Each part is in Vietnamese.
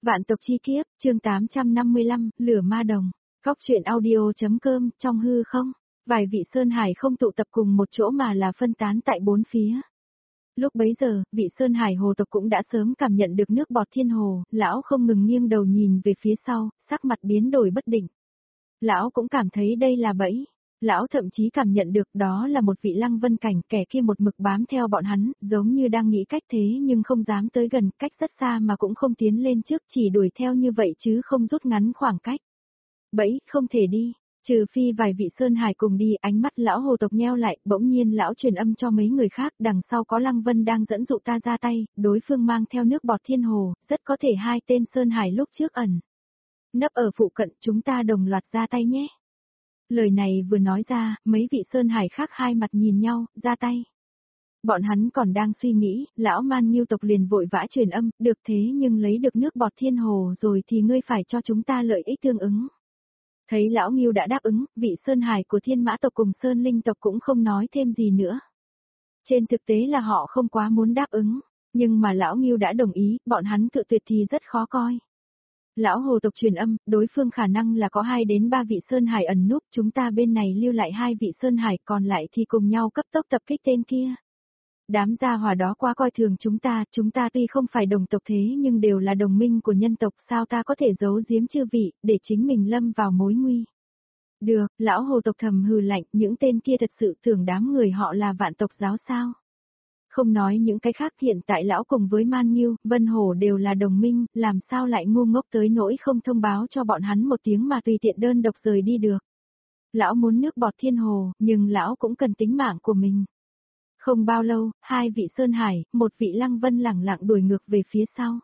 Vạn tộc chi kiếp, chương 855, lửa ma đồng. Góc truyện audio.com, trong hư không? Vài vị Sơn Hải không tụ tập cùng một chỗ mà là phân tán tại bốn phía. Lúc bấy giờ, vị Sơn Hải hồ tộc cũng đã sớm cảm nhận được nước bọt thiên hồ, lão không ngừng nghiêng đầu nhìn về phía sau, sắc mặt biến đổi bất định. Lão cũng cảm thấy đây là bẫy. Lão thậm chí cảm nhận được đó là một vị Lăng Vân Cảnh, kẻ kia một mực bám theo bọn hắn, giống như đang nghĩ cách thế nhưng không dám tới gần, cách rất xa mà cũng không tiến lên trước, chỉ đuổi theo như vậy chứ không rút ngắn khoảng cách. Bẫy, không thể đi, trừ phi vài vị Sơn Hải cùng đi. Ánh mắt lão hồ tộc nheo lại, bỗng nhiên lão truyền âm cho mấy người khác, đằng sau có Lăng Vân đang dẫn dụ ta ra tay, đối phương mang theo nước bọt thiên hồ, rất có thể hai tên Sơn Hải lúc trước ẩn nấp ở phụ cận, chúng ta đồng loạt ra tay nhé. Lời này vừa nói ra, mấy vị Sơn Hải khác hai mặt nhìn nhau, ra tay. Bọn hắn còn đang suy nghĩ, lão Man Nghiêu tộc liền vội vã truyền âm, được thế nhưng lấy được nước bọt thiên hồ rồi thì ngươi phải cho chúng ta lợi ích tương ứng. Thấy lão Nghiêu đã đáp ứng, vị Sơn Hải của Thiên Mã tộc cùng Sơn Linh tộc cũng không nói thêm gì nữa. Trên thực tế là họ không quá muốn đáp ứng, nhưng mà lão Nghiêu đã đồng ý, bọn hắn cự tuyệt thì rất khó coi. Lão hồ tộc truyền âm, đối phương khả năng là có 2 đến 3 vị Sơn Hải ẩn núp, chúng ta bên này lưu lại 2 vị Sơn Hải, còn lại thì cùng nhau cấp tốc tập kích tên kia. Đám gia hỏa đó quá coi thường chúng ta tuy không phải đồng tộc thế nhưng đều là đồng minh của nhân tộc, sao ta có thể giấu giếm chư vị, để chính mình lâm vào mối nguy. Được, lão hồ tộc thầm hừ lạnh, những tên kia thật sự tưởng đám người họ là vạn tộc giáo sao? Không nói những cái khác, hiện tại lão cùng với Man Nghiêu, Vân Hổ đều là đồng minh, làm sao lại ngu ngốc tới nỗi không thông báo cho bọn hắn một tiếng mà tùy tiện đơn độc rời đi được. Lão muốn nước bọt thiên hồ, nhưng lão cũng cần tính mạng của mình. Không bao lâu, 2 vị Sơn Hải, một vị Lăng Vân lẳng lặng đuổi ngược về phía sau.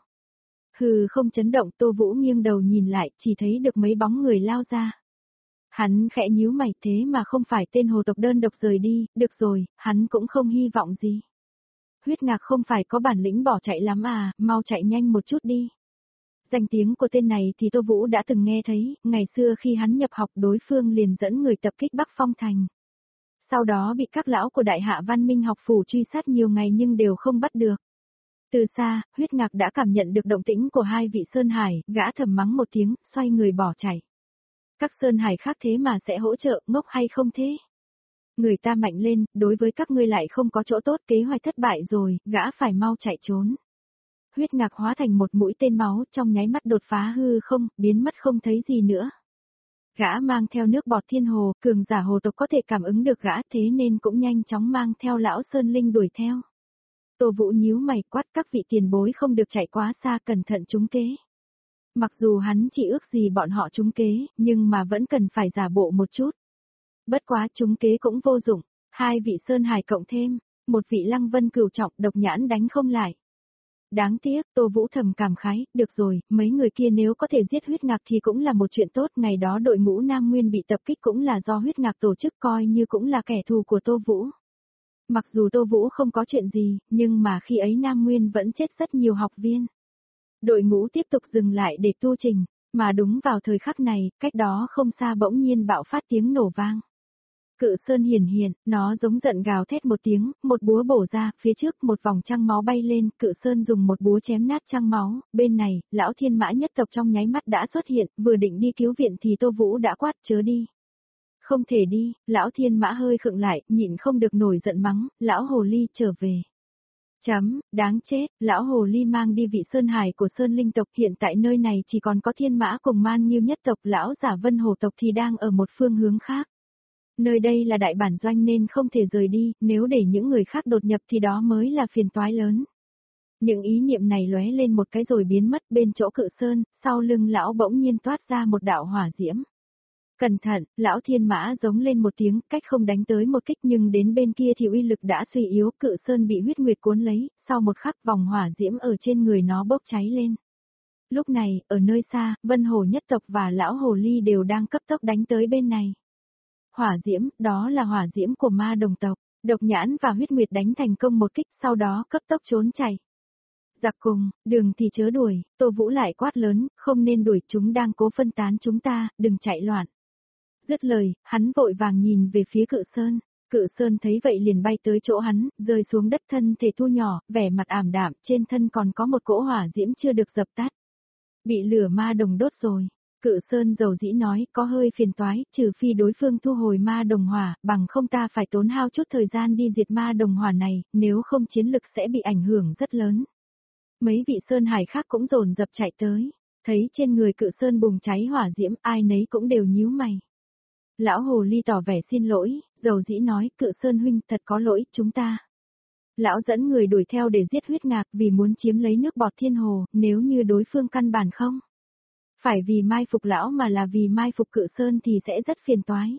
Hừ, không chấn động, Tô Vũ nghiêng đầu nhìn lại, chỉ thấy được mấy bóng người lao ra. Hắn khẽ nhíu mày, thế mà không phải tên hồ tộc đơn độc rời đi, được rồi, hắn cũng không hy vọng gì. Huyết Ngạc không phải có bản lĩnh bỏ chạy lắm à, mau chạy nhanh một chút đi. Danh tiếng của tên này thì Tô Vũ đã từng nghe thấy, ngày xưa khi hắn nhập học đối phương liền dẫn người tập kích Bắc Phong Thành. Sau đó bị các lão của Đại Hạ Văn Minh học phủ truy sát nhiều ngày nhưng đều không bắt được. Từ xa, Huyết Ngạc đã cảm nhận được động tĩnh của 2 vị Sơn Hải, gã thầm mắng một tiếng, xoay người bỏ chạy. Các Sơn Hải khác thế mà sẽ hỗ trợ, ngốc hay không thế? Người ta mạnh lên, đối với các ngươi lại không có chỗ tốt, kế hoạch thất bại rồi, gã phải mau chạy trốn. Huyết Ngạc hóa thành một mũi tên máu, trong nháy mắt đột phá hư không, biến mất không thấy gì nữa. Gã mang theo nước bọt thiên hồ, cường giả hồ tộc có thể cảm ứng được gã, thế nên cũng nhanh chóng mang theo lão Sơn Linh đuổi theo. Tô Vũ nhíu mày, quát các vị tiền bối không được chạy quá xa, cẩn thận trúng kế. Mặc dù hắn chỉ ước gì bọn họ trúng kế, nhưng mà vẫn cần phải giả bộ một chút. Bất quá trúng kế cũng vô dụng, 2 vị Sơn Hải cộng thêm, một vị Lăng Vân cửu trọng, độc nhãn đánh không lại. Đáng tiếc, Tô Vũ thầm cảm khái, được rồi, mấy người kia nếu có thể giết Huyết Ngạc thì cũng là một chuyện tốt, ngày đó đội ngũ Nam Nguyên bị tập kích cũng là do Huyết Ngạc tổ chức, coi như cũng là kẻ thù của Tô Vũ. Mặc dù Tô Vũ không có chuyện gì, nhưng mà khi ấy Nam Nguyên vẫn chết rất nhiều học viên. Đội ngũ tiếp tục dừng lại để tu trình, mà đúng vào thời khắc này, cách đó không xa bỗng nhiên bạo phát tiếng nổ vang. Cự Sơn hiển hiện, nó giống giận gào thét một tiếng, một búa bổ ra, phía trước một vòng trăng máu bay lên, Cự Sơn dùng một búa chém nát trăng máu, bên này, lão Thiên Mã nhất tộc trong nháy mắt đã xuất hiện, vừa định đi cứu viện thì Tô Vũ đã quát chớ đi. Không thể đi, lão Thiên Mã hơi khựng lại, nhịn không được nổi giận mắng, lão Hồ Ly trở về. Đáng chết, lão Hồ Ly mang đi vị Sơn Hải của Sơn Linh tộc, hiện tại nơi này chỉ còn có Thiên Mã cùng Man Nghiêu nhất tộc, lão giả Vân Hồ tộc thì đang ở một phương hướng khác. Nơi đây là đại bản doanh nên không thể rời đi, nếu để những người khác đột nhập thì đó mới là phiền toái lớn. Những ý niệm này lóe lên một cái rồi biến mất, bên chỗ Cự Sơn, sau lưng lão bỗng nhiên toát ra một đạo hỏa diễm. Cẩn thận, lão Thiên Mã giống lên một tiếng, cách không đánh tới một kích nhưng đến bên kia thì uy lực đã suy yếu, Cự Sơn bị huyết nguyệt cuốn lấy, sau một khắc vòng hỏa diễm ở trên người nó bốc cháy lên. Lúc này, ở nơi xa, Vân Hồ nhất tộc và lão Hồ Ly đều đang cấp tốc đánh tới bên này. Hỏa diễm, đó là hỏa diễm của ma đồng tộc, Độc Nhãn và Huyết Nguyệt đánh thành công một kích, sau đó cấp tốc trốn chạy. Giặc cùng, đường thì chớ đuổi, Tô Vũ lại quát lớn, không nên đuổi, chúng đang cố phân tán chúng ta, đừng chạy loạn. Dứt lời, hắn vội vàng nhìn về phía Cự Sơn thấy vậy liền bay tới chỗ hắn, rơi xuống đất, thân thể thu nhỏ, vẻ mặt ảm đạm, trên thân còn có một cỗ hỏa diễm chưa được dập tắt. Bị lửa ma đồng đốt rồi. Cự Sơn dầu dĩ nói có hơi phiền toái, trừ phi đối phương thu hồi ma đồng hỏa, bằng không ta phải tốn hao chút thời gian đi diệt ma đồng hỏa này, nếu không chiến lực sẽ bị ảnh hưởng rất lớn. Mấy vị Sơn Hải khác cũng dồn dập chạy tới, thấy trên người Cự Sơn bùng cháy hỏa diễm, ai nấy cũng đều nhíu mày. Lão Hồ Ly tỏ vẻ xin lỗi, dầu dĩ nói, Cự Sơn huynh thật có lỗi, chúng ta. Lão dẫn người đuổi theo để giết huyết ngạc vì muốn chiếm lấy nước bọt thiên hồ, nếu như đối phương căn bản không. Phải vì mai phục lão mà là vì mai phục Cự Sơn thì sẽ rất phiền toái.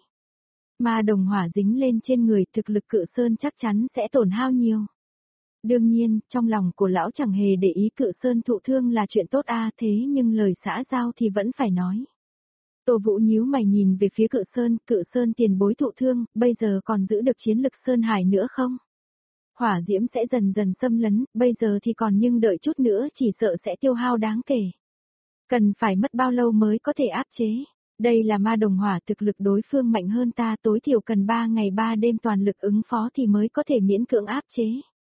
Ma đồng hỏa dính lên trên người, thực lực Cự Sơn chắc chắn sẽ tổn hao nhiều. Đương nhiên, trong lòng của lão chẳng hề để ý Cự Sơn thụ thương là chuyện tốt thế nhưng lời xã giao thì vẫn phải nói. Tô Vũ nhíu mày nhìn về phía Cự Sơn tiền bối thụ thương, bây giờ còn giữ được chiến lực Sơn Hải nữa không? Hỏa diễm sẽ dần dần xâm lấn, bây giờ thì còn nhưng đợi chút nữa chỉ sợ sẽ tiêu hao đáng kể. Cần phải mất bao lâu mới có thể áp chế? Đây là ma đồng hỏa, thực lực đối phương mạnh hơn ta, tối thiểu cần 3 ngày 3 đêm toàn lực ứng phó thì mới có thể miễn cưỡng áp chế.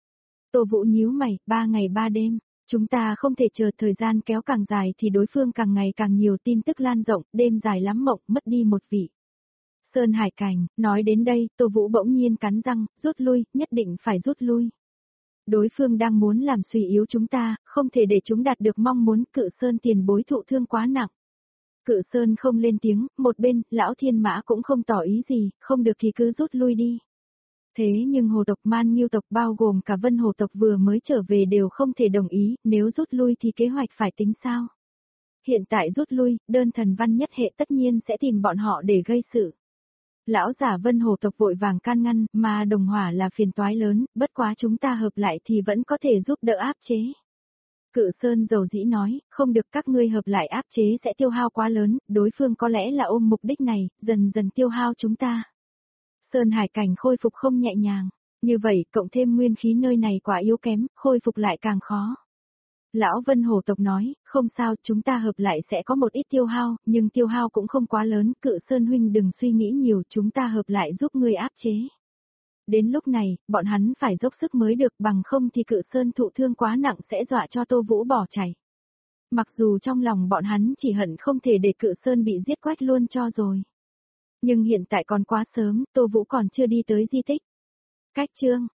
Tô Vũ nhíu mày, 3 ngày 3 đêm, chúng ta không thể chờ thời gian kéo càng dài thì đối phương càng ngày càng nhiều tin tức lan rộng, đêm dài lắm mộng, mất đi một vị. Sơn Hải Cảnh, nói đến đây, Tô Vũ bỗng nhiên cắn răng, rút lui, nhất định phải rút lui. Đối phương đang muốn làm suy yếu chúng ta, không thể để chúng đạt được mong muốn. Cự Sơn tiền bối thụ thương quá nặng. Cự Sơn không lên tiếng, một bên, lão Thiên Mã cũng không tỏ ý gì, không được thì cứ rút lui đi. Thế nhưng hồ tộc Man Nghiêu tộc bao gồm cả Vân Hồ tộc vừa mới trở về đều không thể đồng ý, nếu rút lui thì kế hoạch phải tính sao? Hiện tại rút lui, đơn thần văn nhất hệ tất nhiên sẽ tìm bọn họ để gây sự. Lão giả Vân Hồ tộc vội vàng can ngăn, mà đồng hỏa là phiền toái lớn, bất quá chúng ta hợp lại thì vẫn có thể giúp đỡ áp chế. Cự Sơn dầu dĩ nói, không được, các ngươi hợp lại áp chế sẽ tiêu hao quá lớn, đối phương có lẽ là ôm mục đích này, dần dần tiêu hao chúng ta. Sơn Hải Cảnh khôi phục không nhẹ nhàng, như vậy cộng thêm nguyên khí nơi này quá yếu kém, khôi phục lại càng khó. Lão Vân Hồ tộc nói, không sao, chúng ta hợp lại sẽ có một ít tiêu hao, nhưng tiêu hao cũng không quá lớn, Cự Sơn huynh đừng suy nghĩ nhiều, chúng ta hợp lại giúp ngươi áp chế. Đến lúc này, bọn hắn phải dốc sức mới được, bằng không thì Cự Sơn thụ thương quá nặng sẽ dọa cho Tô Vũ bỏ chạy. Mặc dù trong lòng bọn hắn chỉ hận không thể để Cự Sơn bị giết quách luôn cho rồi. Nhưng hiện tại còn quá sớm, Tô Vũ còn chưa đi tới di tích. Cách chương